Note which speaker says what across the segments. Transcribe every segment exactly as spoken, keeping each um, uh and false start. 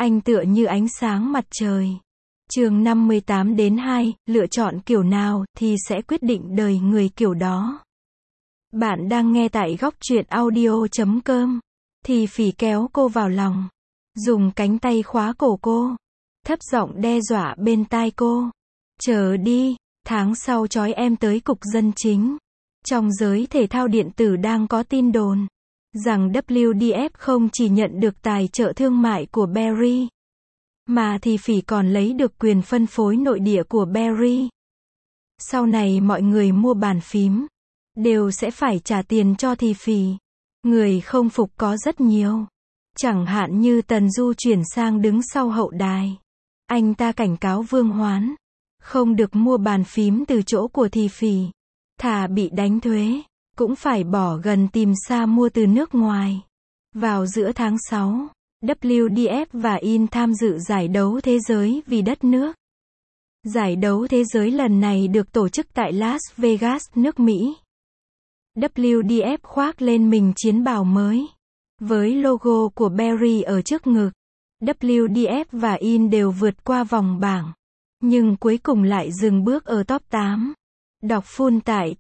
Speaker 1: Anh tựa như ánh sáng mặt trời. Chương năm mươi tám đến hai, lựa chọn kiểu nào thì sẽ quyết định đời người kiểu đó. Bạn đang nghe tại góc truyện audio chấm com. Thì phỉ kéo cô vào lòng, dùng cánh tay khóa cổ cô, thấp giọng đe dọa bên tai cô. Chờ đi, tháng sau trói em tới cục dân chính. Trong giới thể thao điện tử đang có tin đồn rằng vê kép ép không chỉ nhận được tài trợ thương mại của Barry, mà thì phỉ còn lấy được quyền phân phối nội địa của Barry. Sau này mọi người mua bàn phím đều sẽ phải trả tiền cho thì phỉ. Người không phục có rất nhiều. Chẳng hạn như Tần Du chuyển sang đứng sau hậu đài. Anh ta cảnh cáo Vương Hoán không được mua bàn phím từ chỗ của thì phỉ. Thà bị đánh thuế, cũng phải bỏ gần tìm xa mua từ nước ngoài. Vào giữa tháng sáu, vê kép ép và In tham dự giải đấu thế giới vì đất nước. Giải đấu thế giới lần này được tổ chức tại Las Vegas, nước Mỹ. vê kép ép khoác lên mình chiến bào mới, với logo của Barry ở trước ngực. vê kép ép và In đều vượt qua vòng bảng, nhưng cuối cùng lại dừng bước ở top tám. Đọc full tại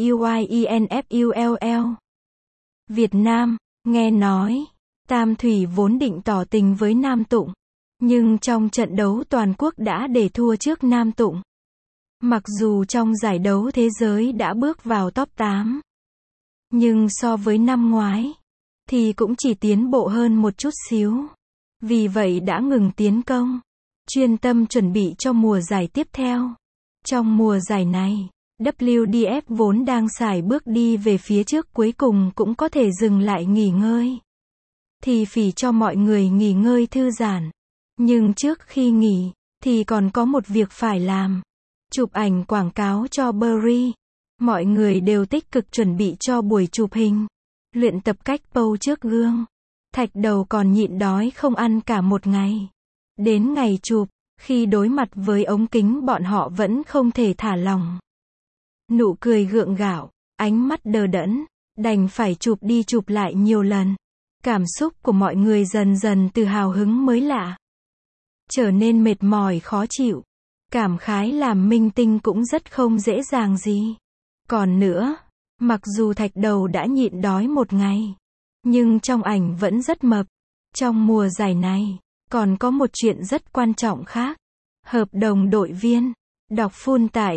Speaker 1: TAIYINFULL. Việt Nam, nghe nói, Tam Thủy vốn định tỏ tình với Nam Tụng, nhưng trong trận đấu toàn quốc đã để thua trước Nam Tụng. Mặc dù trong giải đấu thế giới đã bước vào top tám, nhưng so với năm ngoái, thì cũng chỉ tiến bộ hơn một chút xíu. Vì vậy đã ngừng tiến công, chuyên tâm chuẩn bị cho mùa giải tiếp theo. Trong mùa giải này, vê kép ép vốn đang sải bước đi về phía trước cuối cùng cũng có thể dừng lại nghỉ ngơi. Thì phỉ cho mọi người nghỉ ngơi thư giãn. Nhưng trước khi nghỉ, thì còn có một việc phải làm. Chụp ảnh quảng cáo cho Barry. Mọi người đều tích cực chuẩn bị cho buổi chụp hình. Luyện tập cách pose trước gương. Thạch Đầu còn nhịn đói không ăn cả một ngày. Đến ngày chụp, khi đối mặt với ống kính bọn họ vẫn không thể thả lỏng. Nụ cười gượng gạo, ánh mắt đờ đẫn, đành phải chụp đi chụp lại nhiều lần. Cảm xúc của mọi người dần dần từ hào hứng mới lạ trở nên mệt mỏi khó chịu. Cảm khái làm minh tinh cũng rất không dễ dàng gì. Còn nữa, mặc dù Thạch Đầu đã nhịn đói một ngày, nhưng trong ảnh vẫn rất mập. Trong mùa giải này, còn có một chuyện rất quan trọng khác. Hợp đồng đội viên. Đọc full tại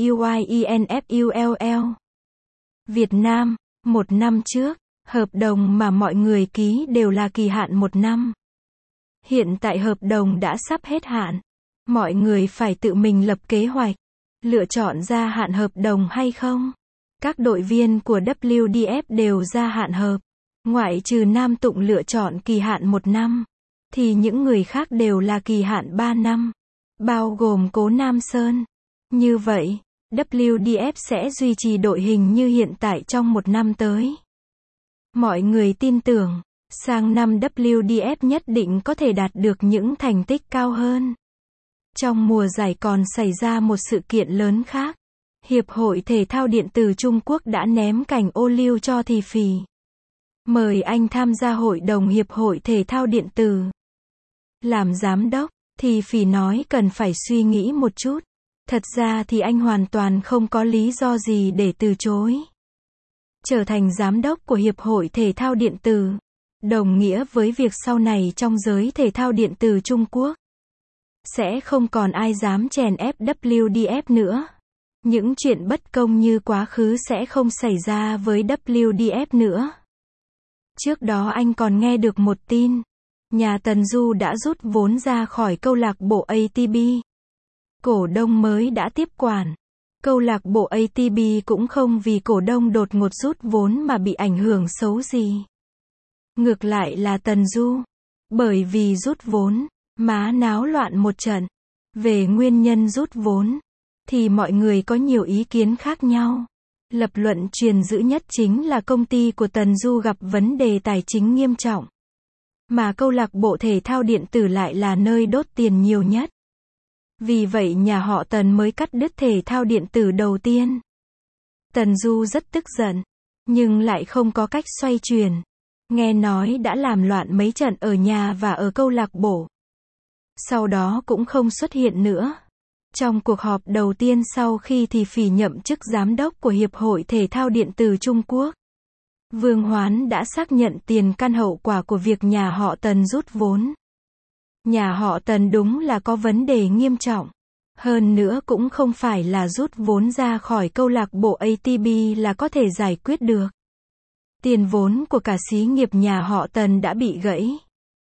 Speaker 1: TAIYINFULL. Việt Nam, một năm trước, hợp đồng mà mọi người ký đều là kỳ hạn một năm. Hiện tại hợp đồng đã sắp hết hạn. Mọi người phải tự mình lập kế hoạch, lựa chọn gia hạn hợp đồng hay không. Các đội viên của vê kép ép đều gia hạn hợp. Ngoại trừ Nam Tụng lựa chọn kỳ hạn một năm, thì những người khác đều là kỳ hạn ba năm. Bao gồm Cố Nam Sơn. Như vậy, vê kép ép sẽ duy trì đội hình như hiện tại trong một năm tới. Mọi người tin tưởng, sang năm vê kép ép nhất định có thể đạt được những thành tích cao hơn. Trong mùa giải còn xảy ra một sự kiện lớn khác. Hiệp hội Thể thao Điện tử Trung Quốc đã ném cảnh ô liu cho thì phỉ. Mời anh tham gia hội đồng Hiệp hội Thể thao Điện tử. Làm giám đốc, thì phỉ nói cần phải suy nghĩ một chút. Thật ra thì anh hoàn toàn không có lý do gì để từ chối. Trở thành giám đốc của Hiệp hội Thể thao Điện tử, đồng nghĩa với việc sau này trong giới thể thao điện tử Trung Quốc, sẽ không còn ai dám chèn ép vê kép ép nữa. Những chuyện bất công như quá khứ sẽ không xảy ra với vê kép ép nữa. Trước đó anh còn nghe được một tin. Nhà Tần Du đã rút vốn ra khỏi câu lạc bộ a tê bê. Cổ đông mới đã tiếp quản. Câu lạc bộ a tê bê cũng không vì cổ đông đột ngột rút vốn mà bị ảnh hưởng xấu gì. Ngược lại là Tần Du, bởi vì rút vốn, má náo loạn một trận. Về nguyên nhân rút vốn, thì mọi người có nhiều ý kiến khác nhau. Lập luận truyền dữ nhất chính là công ty của Tần Du gặp vấn đề tài chính nghiêm trọng. Mà câu lạc bộ thể thao điện tử lại là nơi đốt tiền nhiều nhất. Vì vậy nhà họ Tần mới cắt đứt thể thao điện tử đầu tiên. Tần Du rất tức giận, nhưng lại không có cách xoay chuyển. Nghe nói đã làm loạn mấy trận ở nhà và ở câu lạc bộ. Sau đó cũng không xuất hiện nữa. Trong cuộc họp đầu tiên sau khi Thì Phỉ nhậm chức giám đốc của Hiệp hội Thể thao Điện tử Trung Quốc, Vương Hoán đã xác nhận tiền căn hậu quả của việc nhà họ Tần rút vốn. Nhà họ Tần đúng là có vấn đề nghiêm trọng. Hơn nữa cũng không phải là rút vốn ra khỏi câu lạc bộ a tê bê là có thể giải quyết được. Tiền vốn của cả xí nghiệp nhà họ Tần đã bị gãy.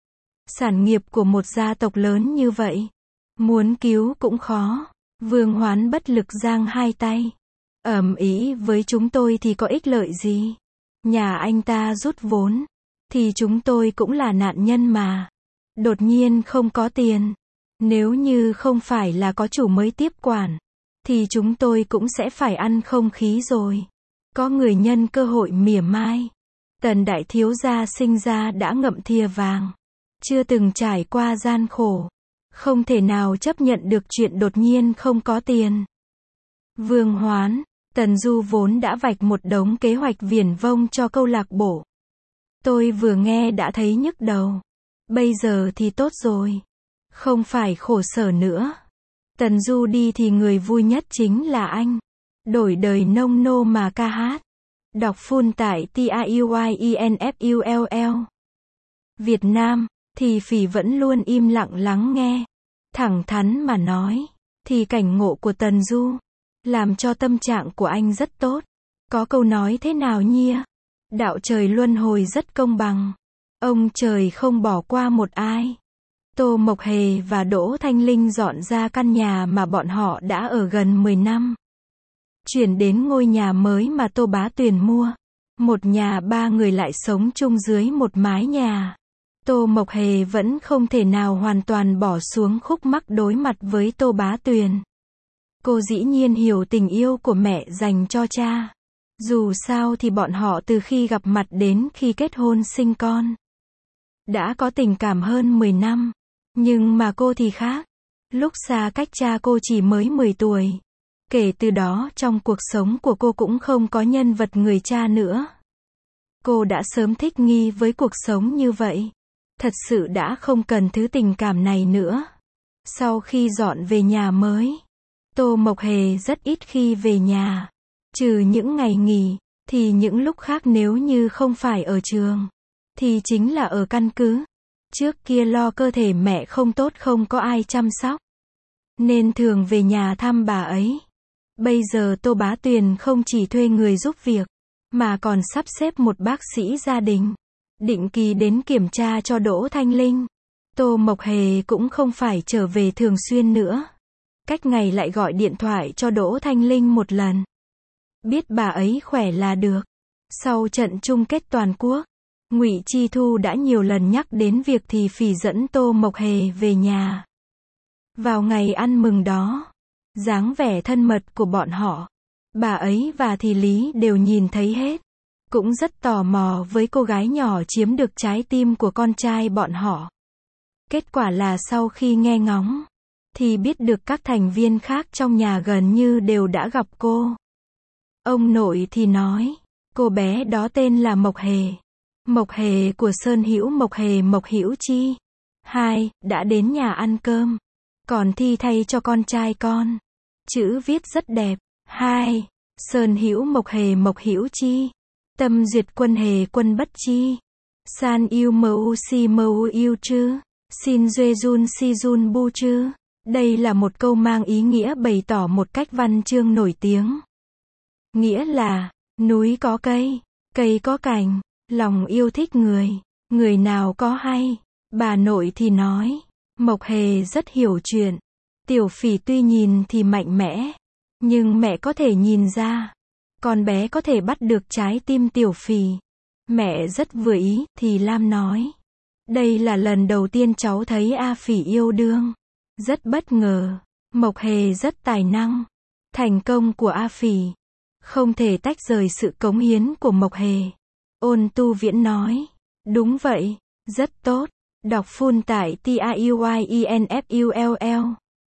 Speaker 1: Sản nghiệp của một gia tộc lớn như vậy, muốn cứu cũng khó. Vương Hoán bất lực giang hai tay. Ầm ĩ với chúng tôi thì có ích lợi gì? Nhà anh ta rút vốn, thì chúng tôi cũng là nạn nhân mà. Đột nhiên không có tiền. Nếu như không phải là có chủ mới tiếp quản, thì chúng tôi cũng sẽ phải ăn không khí rồi. Có người nhân cơ hội mỉa mai. Tần đại thiếu gia sinh ra đã ngậm thìa vàng. Chưa từng trải qua gian khổ. Không thể nào chấp nhận được chuyện đột nhiên không có tiền. Vương Hoán, Tần Du vốn đã vạch một đống kế hoạch viển vông cho câu lạc bộ. Tôi vừa nghe đã thấy nhức đầu. Bây giờ thì tốt rồi. Không phải khổ sở nữa. Tần Du đi thì người vui nhất chính là anh. Đổi đời nông nô mà ca hát. Đọc full tại T A U Y E N F U L L. Việt Nam, Thì Phỉ vẫn luôn im lặng lắng nghe. Thẳng thắn mà nói, thì cảnh ngộ của Tần Du làm cho tâm trạng của anh rất tốt. Có câu nói thế nào nhia? Đạo trời luân hồi rất công bằng. Ông trời không bỏ qua một ai. Tô Mộc Hề và Đỗ Thanh Linh dọn ra căn nhà mà bọn họ đã ở gần mười năm. Chuyển đến ngôi nhà mới mà Tô Bá Tuyền mua. Một nhà ba người lại sống chung dưới một mái nhà. Tô Mộc Hề vẫn không thể nào hoàn toàn bỏ xuống khúc mắc đối mặt với Tô Bá Tuyền. Cô dĩ nhiên hiểu tình yêu của mẹ dành cho cha. Dù sao thì bọn họ từ khi gặp mặt đến khi kết hôn sinh con, đã có tình cảm hơn mười năm. Nhưng mà cô thì khác. Lúc xa cách cha cô chỉ mới mười tuổi. Kể từ đó trong cuộc sống của cô cũng không có nhân vật người cha nữa. Cô đã sớm thích nghi với cuộc sống như vậy. Thật sự đã không cần thứ tình cảm này nữa. Sau khi dọn về nhà mới, Tô Mộc Hề rất ít khi về nhà. Trừ những ngày nghỉ, thì những lúc khác nếu như không phải ở trường, thì chính là ở căn cứ. Trước kia lo cơ thể mẹ không tốt không có ai chăm sóc, nên thường về nhà thăm bà ấy. Bây giờ Tô Bá Tuyền không chỉ thuê người giúp việc, mà còn sắp xếp một bác sĩ gia đình, định kỳ đến kiểm tra cho Đỗ Thanh Linh. Tô Mộc Hề cũng không phải trở về thường xuyên nữa. Cách ngày lại gọi điện thoại cho Đỗ Thanh Linh một lần. Biết bà ấy khỏe là được. Sau trận chung kết toàn quốc, Ngụy Chi Thu đã nhiều lần nhắc đến việc Thì Phỉ dẫn Tô Mộc Hề về nhà. Vào ngày ăn mừng đó, dáng vẻ thân mật của bọn họ, bà ấy và Thì Lý đều nhìn thấy hết. Cũng rất tò mò với cô gái nhỏ chiếm được trái tim của con trai bọn họ. Kết quả là sau khi nghe ngóng, thì biết được các thành viên khác trong nhà gần như đều đã gặp cô. Ông nội thì nói, cô bé đó tên là Mộc Hề. Mộc Hề của Sơn Hữu Mộc Hề Mộc Hữu Chi. Hai, đã đến nhà ăn cơm. Còn thi thay cho con trai con. Chữ viết rất đẹp. Hai, Sơn Hữu Mộc Hề Mộc Hữu Chi. Tâm duyệt quân hề quân bất chi. San yêu mu si mu yêu chư. Xin duê jun si jun bu chư. Đây là một câu mang ý nghĩa bày tỏ một cách văn chương nổi tiếng. Nghĩa là, núi có cây, cây có cành, lòng yêu thích người, người nào có hay. Bà nội thì nói, Mộc Hề rất hiểu chuyện. Tiểu Phỉ tuy nhìn thì mạnh mẽ, nhưng mẹ có thể nhìn ra, con bé có thể bắt được trái tim Tiểu Phỉ. Mẹ rất vừa ý, thì Lam nói. Đây là lần đầu tiên cháu thấy A Phỉ yêu đương. Rất bất ngờ. Mộc Hề rất tài năng. Thành công của A Phỉ không thể tách rời sự cống hiến của Mộc Hề. Ôn Tu Viễn nói. Đúng vậy, rất tốt. Đọc full tại T A U Y E N F U L L.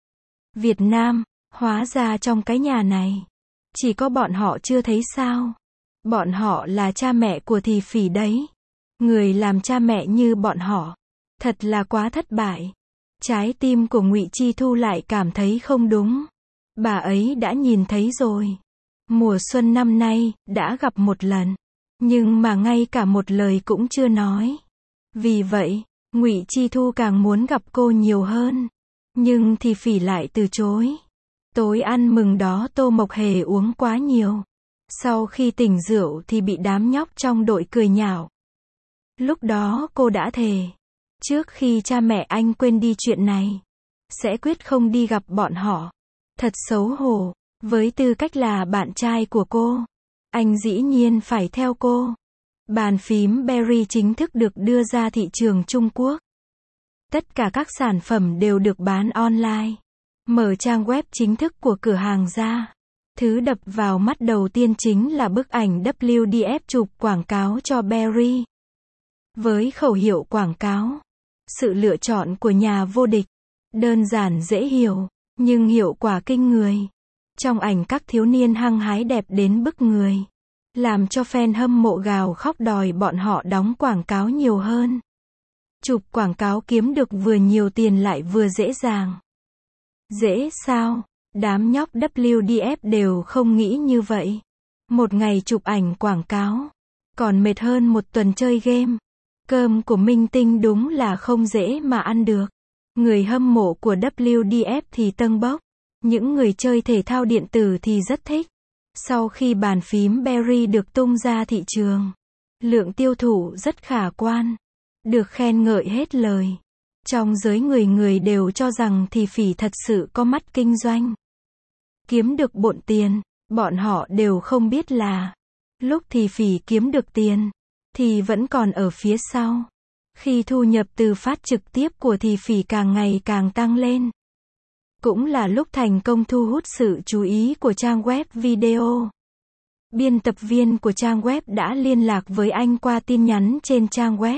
Speaker 1: Việt Nam, hóa ra trong cái nhà này, chỉ có bọn họ chưa thấy sao. Bọn họ là cha mẹ của Thì Phỉ đấy. Người làm cha mẹ như bọn họ, thật là quá thất bại. Trái tim của Ngụy Chi Thu lại cảm thấy không đúng. Bà ấy đã nhìn thấy rồi. Mùa xuân năm nay, đã gặp một lần. Nhưng mà ngay cả một lời cũng chưa nói. Vì vậy, Ngụy Chi Thu càng muốn gặp cô nhiều hơn. Nhưng thì Phỉ lại từ chối. Tối ăn mừng đó Tô Mộc Hề uống quá nhiều. Sau khi tỉnh rượu thì bị đám nhóc trong đội cười nhạo. Lúc đó cô đã thề. Trước khi cha mẹ anh quên đi chuyện này. Sẽ quyết không đi gặp bọn họ. Thật xấu hổ. Với tư cách là bạn trai của cô. Anh dĩ nhiên phải theo cô. Bàn phím Berry chính thức được đưa ra thị trường Trung Quốc. Tất cả các sản phẩm đều được bán online. Mở trang web chính thức của cửa hàng ra. Thứ đập vào mắt đầu tiên chính là bức ảnh W D F chụp quảng cáo cho Berry. Với khẩu hiệu quảng cáo. Sự lựa chọn của nhà vô địch. Đơn giản dễ hiểu, nhưng hiệu quả kinh người. Trong ảnh các thiếu niên hăng hái đẹp đến bức người. Làm cho fan hâm mộ gào khóc đòi bọn họ đóng quảng cáo nhiều hơn. Chụp quảng cáo kiếm được vừa nhiều tiền lại vừa dễ dàng. Dễ sao? Đám nhóc W D F đều không nghĩ như vậy. Một ngày chụp ảnh quảng cáo. Còn mệt hơn một tuần chơi game. Cơm của minh tinh đúng là không dễ mà ăn được. Người hâm mộ của W D F thì tâng bốc. Những người chơi thể thao điện tử thì rất thích. Sau khi bàn phím Berry được tung ra thị trường, lượng tiêu thụ rất khả quan. Được khen ngợi hết lời. Trong giới người người đều cho rằng thì Phỉ thật sự có mắt kinh doanh. Kiếm được bộn tiền, bọn họ đều không biết là lúc thì Phỉ kiếm được tiền, thì vẫn còn ở phía sau. Khi thu nhập từ phát trực tiếp của thì Phỉ càng ngày càng tăng lên. Cũng là lúc thành công thu hút sự chú ý của trang web video. Biên tập viên của trang web đã liên lạc với anh qua tin nhắn trên trang web.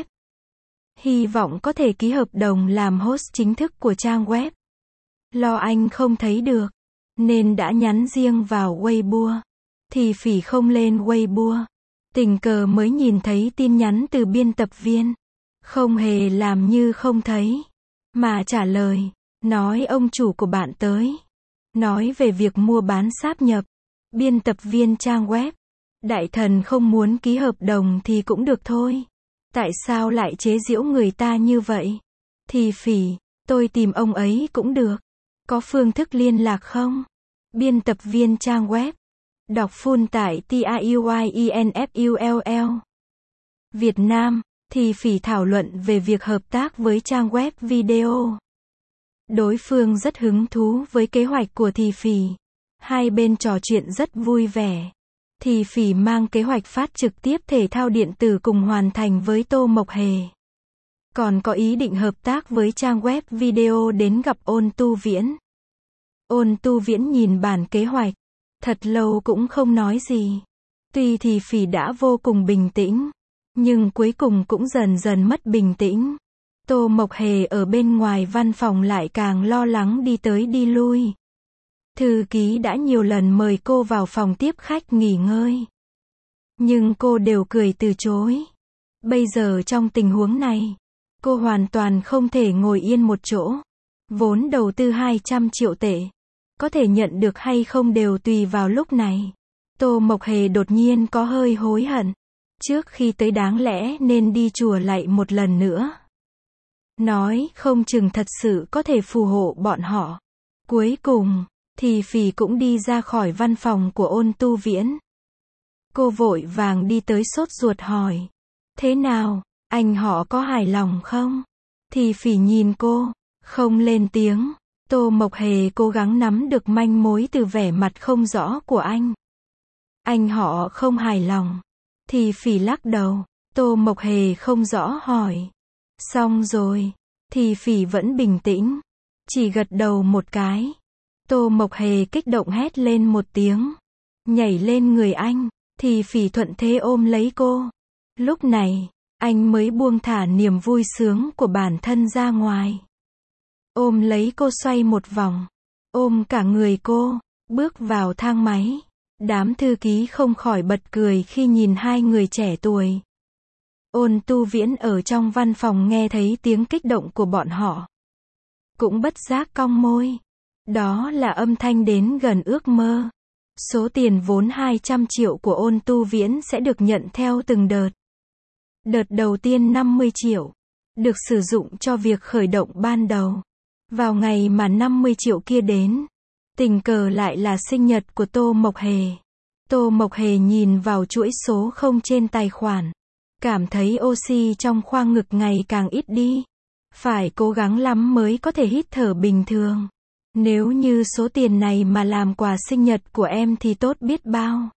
Speaker 1: Hy vọng có thể ký hợp đồng làm host chính thức của trang web. Lo anh không thấy được, nên đã nhắn riêng vào Weibo. Thì Phỉ không lên Weibo. Tình cờ mới nhìn thấy tin nhắn từ biên tập viên. Không hề làm như không thấy. Mà trả lời, nói ông chủ của bạn tới. Nói về việc mua bán sáp nhập. Biên tập viên trang web. Đại thần không muốn ký hợp đồng thì cũng được thôi. Tại sao lại chế giễu người ta như vậy? Thì Phỉ, tôi tìm ông ấy cũng được. Có phương thức liên lạc không? Biên tập viên trang web. Đọc full tại T A U Y E N F U L L. Việt Nam, thì Phỉ thảo luận về việc hợp tác với trang web video. Đối phương rất hứng thú với kế hoạch của thì Phỉ. Hai bên trò chuyện rất vui vẻ. Thì Phỉ mang kế hoạch phát trực tiếp thể thao điện tử cùng hoàn thành với Tô Mộc Hề. Còn có ý định hợp tác với trang web video đến gặp Ôn Tu Viễn. Ôn Tu Viễn nhìn bản kế hoạch. Thật lâu cũng không nói gì. Tuy thì Phỉ đã vô cùng bình tĩnh. Nhưng cuối cùng cũng dần dần mất bình tĩnh. Tô Mộc Hề ở bên ngoài văn phòng lại càng lo lắng đi tới đi lui. Thư ký đã nhiều lần mời cô vào phòng tiếp khách nghỉ ngơi. Nhưng cô đều cười từ chối. Bây giờ trong tình huống này, cô hoàn toàn không thể ngồi yên một chỗ. Vốn đầu tư hai trăm triệu tệ. Có thể nhận được hay không đều tùy vào lúc này. Tô Mộc Hề đột nhiên có hơi hối hận. Trước khi tới đáng lẽ nên đi chùa lạy một lần nữa. Nói không chừng thật sự có thể phù hộ bọn họ. Cuối cùng, thì Phỉ cũng đi ra khỏi văn phòng của Ôn Tu Viễn. Cô vội vàng đi tới sốt ruột hỏi. Thế nào, anh họ có hài lòng không? Thì Phỉ nhìn cô, không lên tiếng. Tô Mộc Hề cố gắng nắm được manh mối từ vẻ mặt không rõ của anh. Anh họ không hài lòng. Thì Phỉ lắc đầu. Tô Mộc Hề không rõ hỏi. Xong rồi. Thì Phỉ vẫn bình tĩnh. Chỉ gật đầu một cái. Tô Mộc Hề kích động hét lên một tiếng. Nhảy lên người anh. Thì Phỉ thuận thế ôm lấy cô. Lúc này, anh mới buông thả niềm vui sướng của bản thân ra ngoài. Ôm lấy cô xoay một vòng. Ôm cả người cô. Bước vào thang máy. Đám thư ký không khỏi bật cười khi nhìn hai người trẻ tuổi. Ôn Tu Viễn ở trong văn phòng nghe thấy tiếng kích động của bọn họ. cũng bất giác cong môi. Đó là âm thanh đến gần ước mơ. Số tiền vốn hai trăm triệu của Ôn Tu Viễn sẽ được nhận theo từng đợt. Đợt đầu tiên năm mươi triệu, được sử dụng cho việc khởi động ban đầu. Vào ngày mà năm mươi triệu kia đến, tình cờ lại là sinh nhật của Tô Mộc Hề. Tô Mộc Hề nhìn vào chuỗi số không trên tài khoản, cảm thấy oxy trong khoang ngực ngày càng ít đi. Phải cố gắng lắm mới có thể hít thở bình thường. Nếu như số tiền này mà làm quà sinh nhật của em thì tốt biết bao.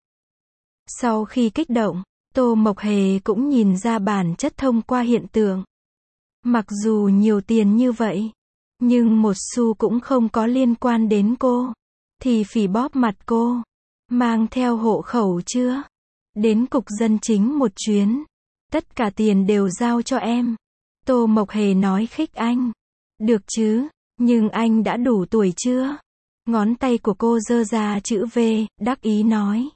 Speaker 1: Sau khi kích động, Tô Mộc Hề cũng nhìn ra bản chất thông qua hiện tượng. Mặc dù nhiều tiền như vậy, nhưng một xu cũng không có liên quan đến cô. Thì phỉ bóp mặt cô. Mang theo hộ khẩu chưa? Đến cục dân chính một chuyến. Tất cả tiền đều giao cho em. Tô Mộc Hề nói khích anh. Được chứ, nhưng anh đã đủ tuổi chưa? Ngón tay của cô giơ ra chữ V, đắc ý nói.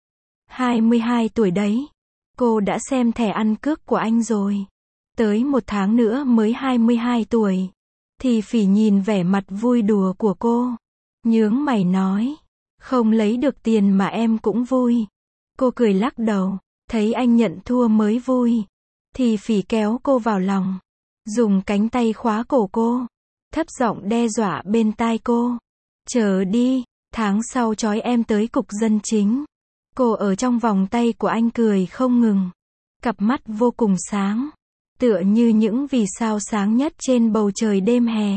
Speaker 1: hai mươi hai tuổi đấy. Cô đã xem thẻ ăn cước của anh rồi. Tới một tháng nữa mới hai mươi hai tuổi. Thì phỉ nhìn vẻ mặt vui đùa của cô. Nhướng mày nói. Không lấy được tiền mà em cũng vui. Cô cười lắc đầu. Thấy anh nhận thua mới vui. Thì phỉ kéo cô vào lòng. Dùng cánh tay khóa cổ cô. Thấp giọng đe dọa bên tai cô. Chờ đi, tháng sau trói em tới cục dân chính. Cô ở trong vòng tay của anh cười không ngừng. Cặp mắt vô cùng sáng. Tựa như những vì sao sáng nhất trên bầu trời đêm hè.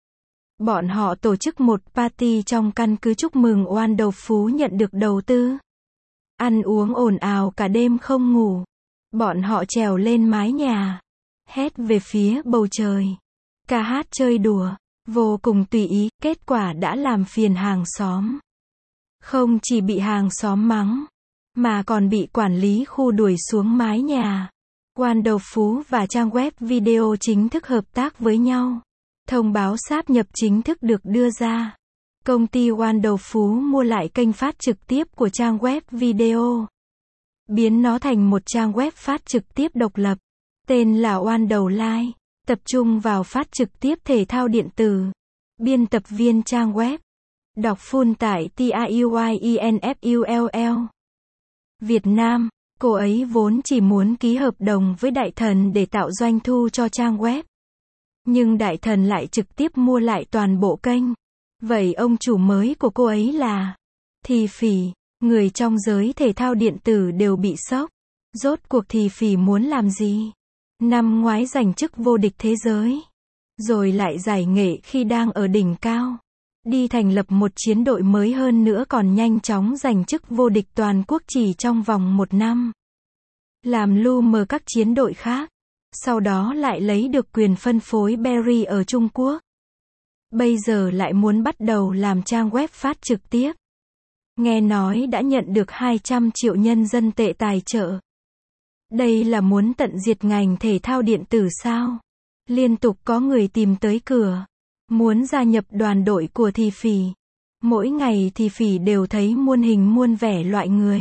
Speaker 1: Bọn họ tổ chức một party trong căn cứ chúc mừng oan đầu phú nhận được đầu tư. Ăn uống ồn ào cả đêm không ngủ. Bọn họ trèo lên mái nhà. Hét về phía bầu trời. Ca hát chơi đùa. Vô cùng tùy ý. Kết quả đã làm phiền hàng xóm. Không chỉ bị hàng xóm mắng, mà còn bị quản lý khu đuổi xuống mái nhà. Oan đầu phú và trang web video chính thức hợp tác với nhau. Thông báo sáp nhập chính thức được đưa ra. Công ty Oan đầu phú mua lại kênh phát trực tiếp của trang web video. Biến nó thành một trang web phát trực tiếp độc lập. Tên là Oan đầu Live. Tập trung vào phát trực tiếp thể thao điện tử. Biên tập viên trang web. Đọc full tại T A U Y E N F U L L. Việt Nam, cô ấy vốn chỉ muốn ký hợp đồng với Đại Thần để tạo doanh thu cho trang web. Nhưng Đại Thần lại trực tiếp mua lại toàn bộ kênh. Vậy ông chủ mới của cô ấy là Thì Phỉ. Người trong giới thể thao điện tử đều bị sốc. Rốt cuộc Thì Phỉ muốn làm gì? Năm ngoái giành chức vô địch thế giới. Rồi lại giải nghệ khi đang ở đỉnh cao. Đi thành lập một chiến đội mới hơn nữa còn nhanh chóng giành chức vô địch toàn quốc chỉ trong vòng một năm. Làm lu mờ các chiến đội khác. Sau đó lại lấy được quyền phân phối Berry ở Trung Quốc. Bây giờ lại muốn bắt đầu làm trang web phát trực tiếp. Nghe nói đã nhận được hai trăm triệu nhân dân tệ tài trợ. Đây là muốn tận diệt ngành thể thao điện tử sao? Liên tục có người tìm tới cửa. Muốn gia nhập đoàn đội của Thì Phỉ. Mỗi ngày Thì Phỉ đều thấy muôn hình muôn vẻ loại người.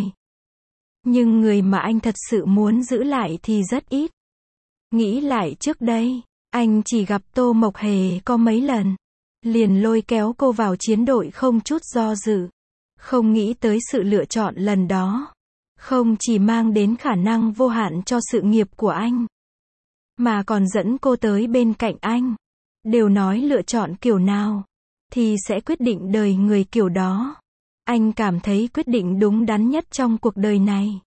Speaker 1: Nhưng người mà anh thật sự muốn giữ lại thì rất ít. Nghĩ lại trước đây, anh chỉ gặp Tô Mộc Hề có mấy lần. Liền lôi kéo cô vào chiến đội không chút do dự. Không nghĩ tới sự lựa chọn lần đó. Không chỉ mang đến khả năng vô hạn cho sự nghiệp của anh. Mà còn dẫn cô tới bên cạnh anh. Đều nói lựa chọn kiểu nào. Thì sẽ quyết định đời người kiểu đó. Anh cảm thấy quyết định đúng đắn nhất trong cuộc đời này.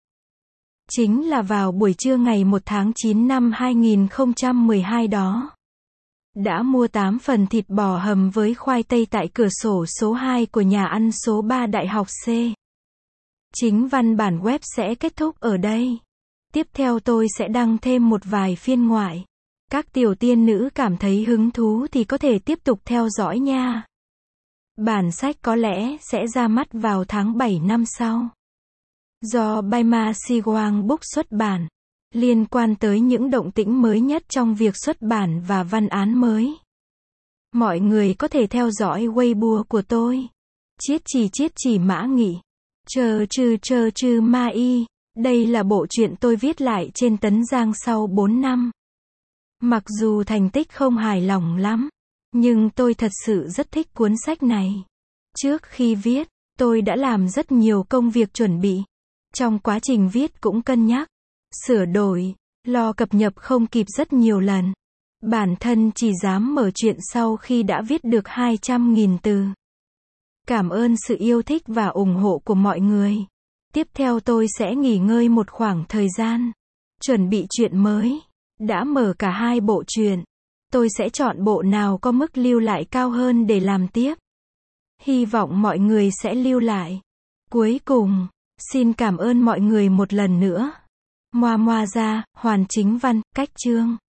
Speaker 1: Chính là vào buổi trưa ngày một tháng chín năm hai nghìn không trăm mười hai đó. Đã mua tám phần thịt bò hầm với khoai tây tại cửa sổ số hai của nhà ăn số ba Đại học C. Chính văn bản web sẽ kết thúc ở đây. Tiếp theo tôi sẽ đăng thêm một vài phiên ngoại. Các tiểu tiên nữ cảm thấy hứng thú thì có thể tiếp tục theo dõi nha. Bản sách có lẽ sẽ ra mắt vào tháng bảy năm sau. Do Baima Siwang Book xuất bản. Liên quan tới những động tĩnh mới nhất trong việc xuất bản và văn án mới. Mọi người có thể theo dõi Weibo của tôi. Chiết chỉ chiết chỉ mã nghị. Chờ trừ chờ trừ ma y. Đây là bộ truyện tôi viết lại trên Tấn Giang sau bốn năm. Mặc dù thành tích không hài lòng lắm. Nhưng tôi thật sự rất thích cuốn sách này. Trước khi viết, tôi đã làm rất nhiều công việc chuẩn bị. Trong quá trình viết cũng cân nhắc, sửa đổi, lo cập nhật không kịp rất nhiều lần. Bản thân chỉ dám mở chuyện sau khi đã viết được hai trăm nghìn từ. Cảm ơn sự yêu thích và ủng hộ của mọi người. Tiếp theo tôi sẽ nghỉ ngơi một khoảng thời gian, chuẩn bị chuyện mới. Đã mở cả hai bộ truyện. Tôi sẽ chọn bộ nào có mức lưu lại cao hơn để làm tiếp. Hy vọng mọi người sẽ lưu lại. Cuối cùng, xin cảm ơn mọi người một lần nữa. Moa Moa ra, Hoàn Chính Văn, Cách Chương.